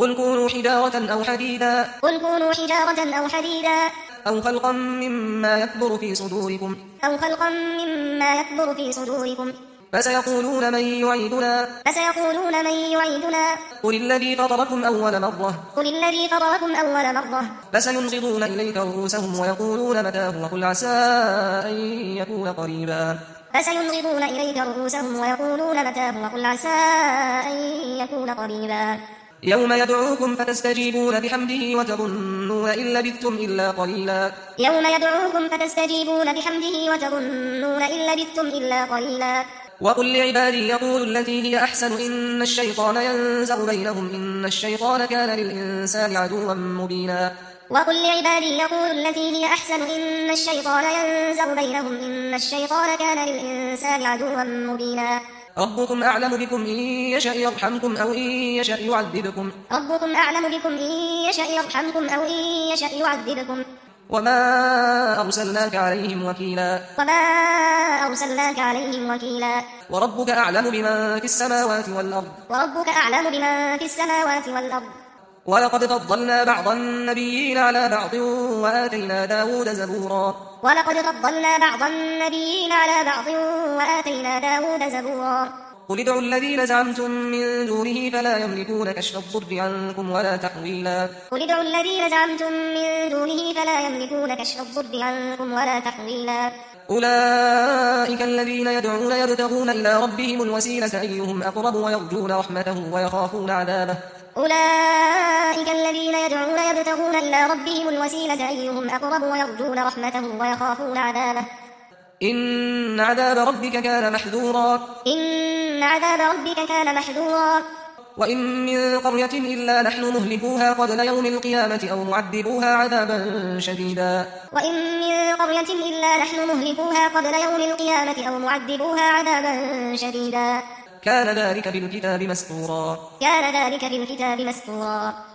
قل كونوا حجارة أو حديدا أو خلقا مما يكبر في صدوركم فسيقولون من يعيدنا قل الذي فطركم أول مرة فسينغضون إليك رؤوسهم ويقولون متى هو قل عسى أن يكون قريبا يوم يدعوكم فتستجيبون بحمده وتظنون إن لبثتم إلا قليلا وقل لعبادي يقولوا التي هي أحسن إن الشيطان ينزغ بينهم إن الشيطان كان للإنسان عدوا مبينا ربكم أعلم بكم إن يشأ يرحمكم أو إن يشأ يعذبكم وما أرسلناك عليهم وكيلا وربك أعلم بمن في السماوات والأرض ولقد فضلنا بعض النبيين على بعض وآتينا داود زبورا قل ادعوا الذين زعمتم من دونه فلا يملكون كشف الضر عنكم ولا تحويلا أولئك الذين يدعون يبتغون إلى ربهم الوسيلة أيهم أقرب ويرجون رحمته ويخافون عذابه إن عذاب ربك كان محذورا وإن من قرية إلا نحن مهلكوها قبل يوم القيامة أو معذبوها عذابا شديدا كان ذلك في الكتاب مسطورا